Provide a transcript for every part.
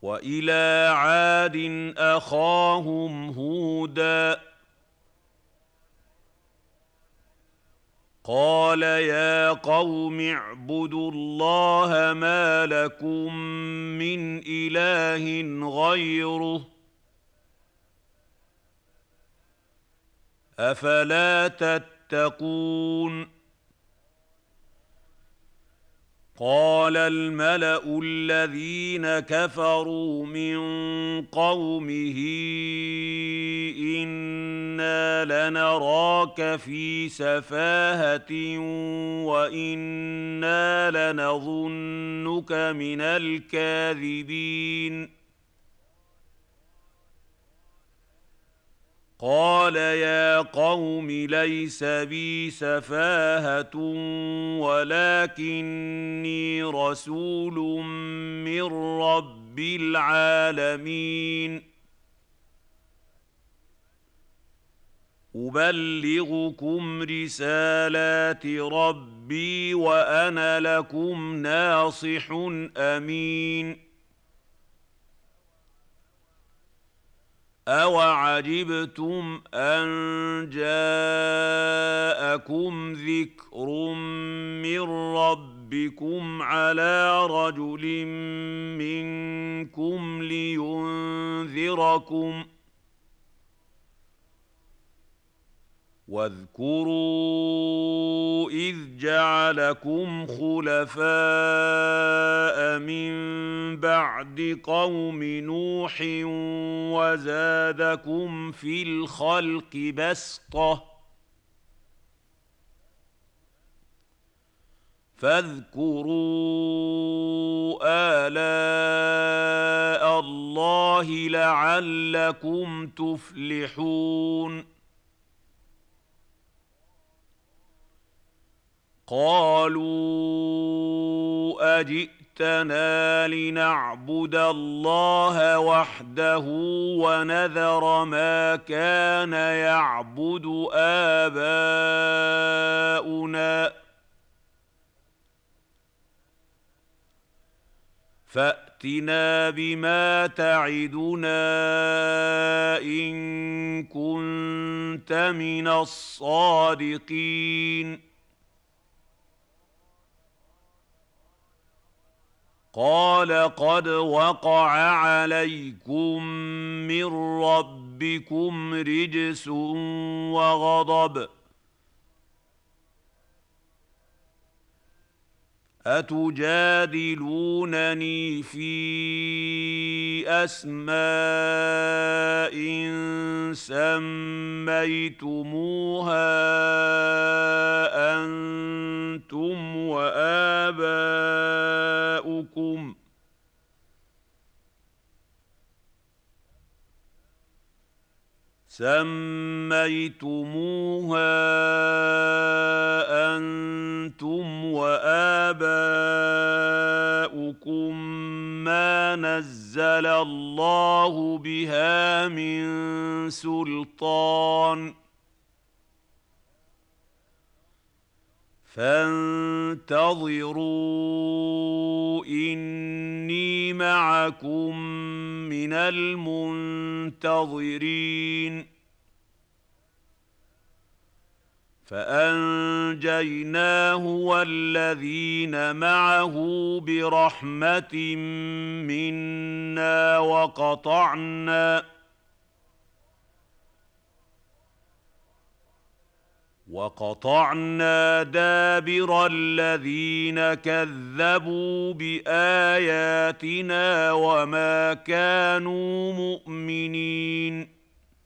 وإلى عاد أخاهم هودا قال يا قوم اعبدوا الله ما لكم من إله غيره أفلا تتقون قال الملأ الذين كفروا من قومه إنا لنراك في سفاهة وإنا لنظنك من الكاذبين قال يا قوم ليس بي سفاهة ولكني رسول من رب العالمين أبلغكم رسالات ربي وأنا لكم ناصح أمين أَوَعَجِبْتُمْ أَن جَاءَكُمْ ذِكْرٌ مِّن رَّبِّكُمْ عَلَىٰ رَجُلٍ مِّنكُمْ لِيُنذِرَكُمْ ۖ وَاذْكُرُوا إِذْ جَعَلَكُمْ خُلَفَاءَ مِن بَعْدِ قَوْمِ نُوحٍ وَزَادَكُمْ فِي الْخَلْقِ بَسْطَةً ۖ فاذكروا آلاء اللَّهِ لَعَلَّكُمْ تُفْلِحُونَ قالوا أجئتنا لنعبد الله وحده ونذر ما كان يعبد آباؤنا فأتنا بما تعدنا إن كنت من الصادقين قال قد وقع عليكم من ربكم رجس وغضب أتجادلونني في أسماء سميتموها أنتم وآباؤكم ما نزل الله بها من سلطان فانتظروا إني معكم من المنتظرين فأنجيناه والذين معه برحمة منا وقطعنا دابر الذين كذبوا بآياتنا وما كانوا مؤمنين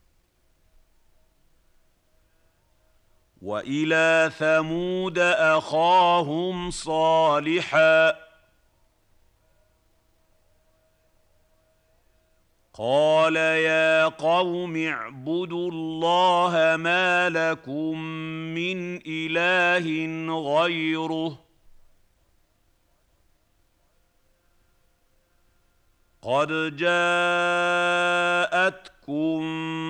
وإلى ثمود أخاهم صالحا قال يا قوم اعبدوا الله ما لكم من إله غيره قد جاءتكم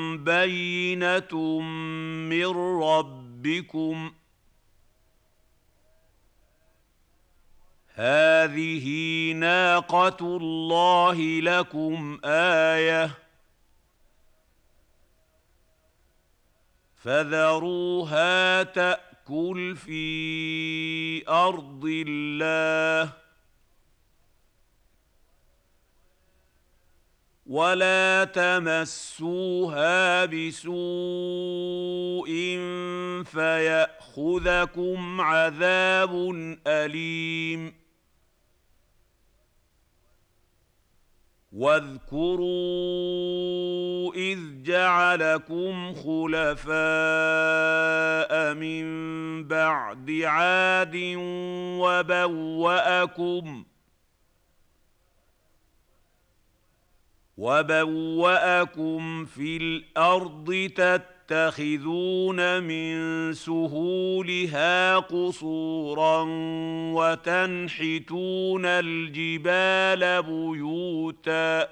بينة من ربكم هذه ناقة الله لكم آية فذروها تأكل في أرض الله ولا تمسوها بسوء فيأخذكم عذاب أليم واذكروا إذ جعلكم خلفاء من بعد عاد وبوأكم في الأرض تتخذون من سهولها قصورا وتنحتون الجبال بيوتا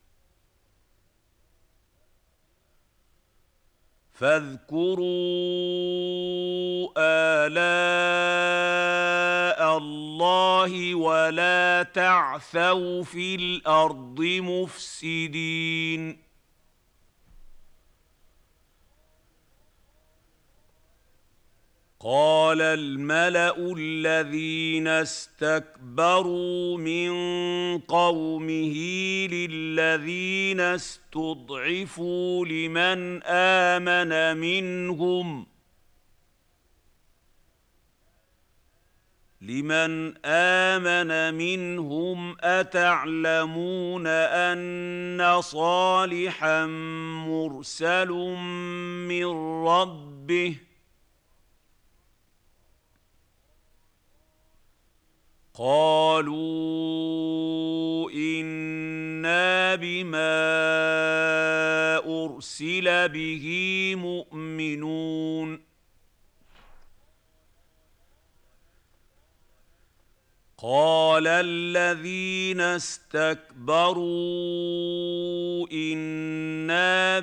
فاذكروا آلاء الله ولا تعثوا في الأرض مفسدين قال الملأ الذين استكبروا من قومه للذين استضعفوا لمن آمن منهم أتعلمون أن صالحا مرسل من ربه قالوا إنا بما أرسل به مؤمنون قال الذين استكبروا إنا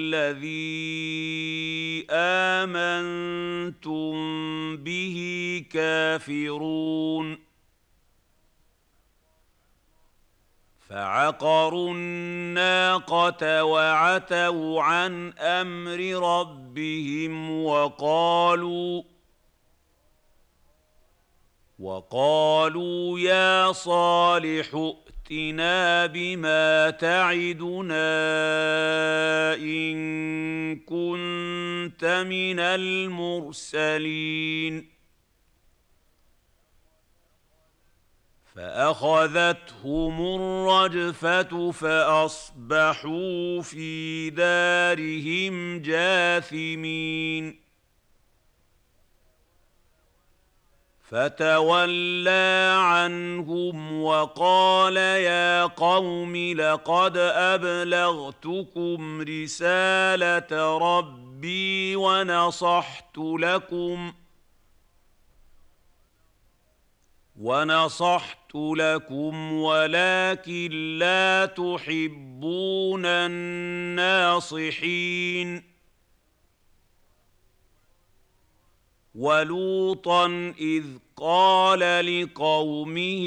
بالذي آمنتم به كافرون فعقروا الناقة وعتوا عن أمر ربهم وقالوا يا صالح ائتنا بما تعدنا إن كنت من المرسلين فأخذتهم الرجفة فأصبحوا في دارهم جاثمين فتولى عنهم وقال يا قوم لقد أبلغتكم رسالة ربي ونصحت لكم ولكن لا تحبون الناصحين ولوطا إذ قال لقومه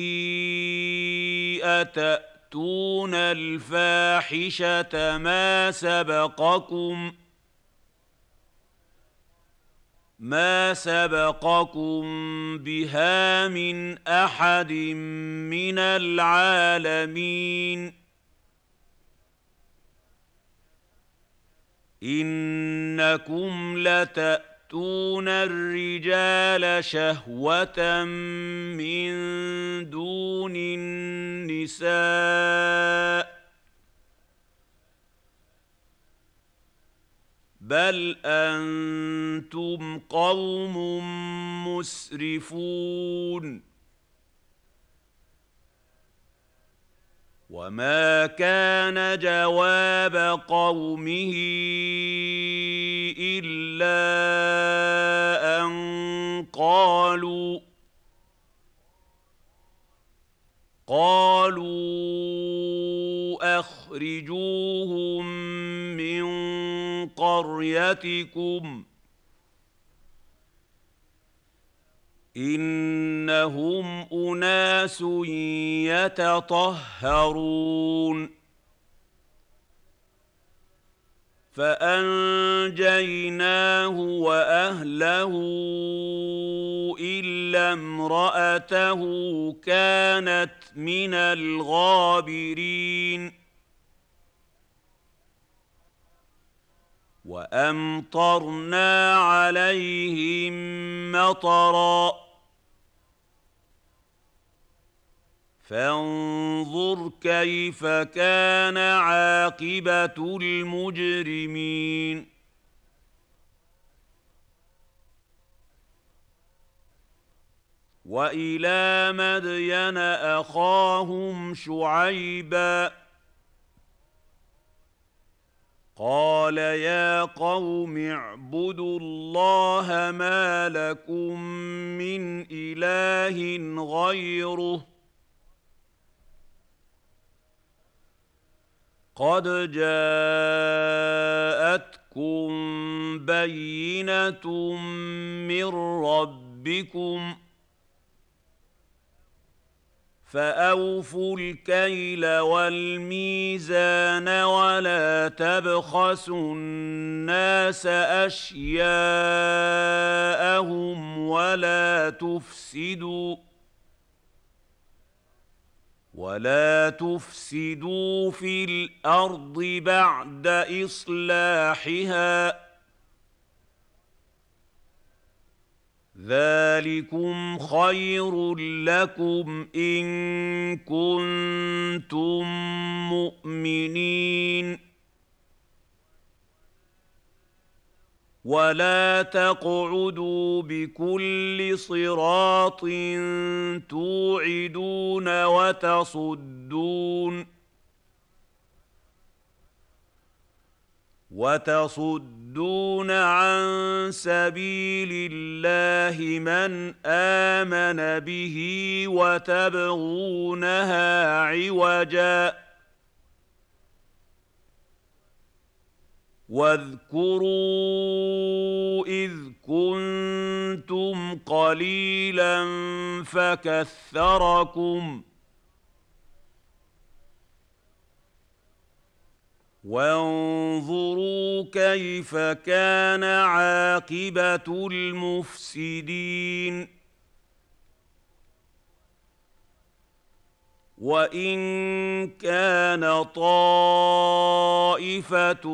أتأتون الفاحشة ما سبقكم بها من أحد من العالمين إنكم لتأتون الرجال شهوة من دون النساء بل أنتم قوم مسرفون وما كان جواب قومه إلا أن قالوا أخرجوهم من قريتكم إنهم أناس يتطهرون فأنجيناه وأهله إلا امرأته كانت من الغابرين وأمطرنا عليهم مطرًا فانظر كيف كان عاقبة المجرمين وإلى مدين أخاهم شعيبا قال يا قوم اعبدوا الله ما لكم من إله غيره قد جاءتكم بينة من ربكم فأوفوا الكيل والميزان ولا تبخسوا الناس أشياءهم ولا تفسدوا في الأرض بعد إصلاحها ذلكم خير لكم إن كنتم مؤمنين ولا تقعدوا بكل صراط توعدون وتصدون عن سبيل الله من آمن به وتبغونها عوجا واذكروا إذ كنتم قليلا فكثركم وانظروا كيف كان عاقبة المفسدين وإن كان طائفة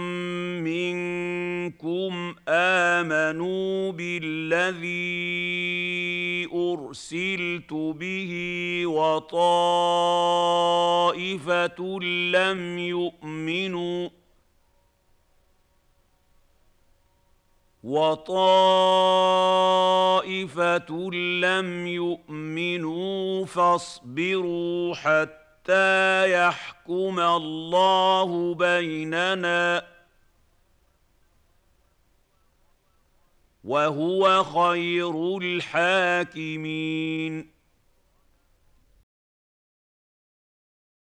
منكم آمنوا بالذي أرسلت به وطائفة لم يؤمنوا فاصبروا حتى يحكم الله بيننا وهو خير الحاكمين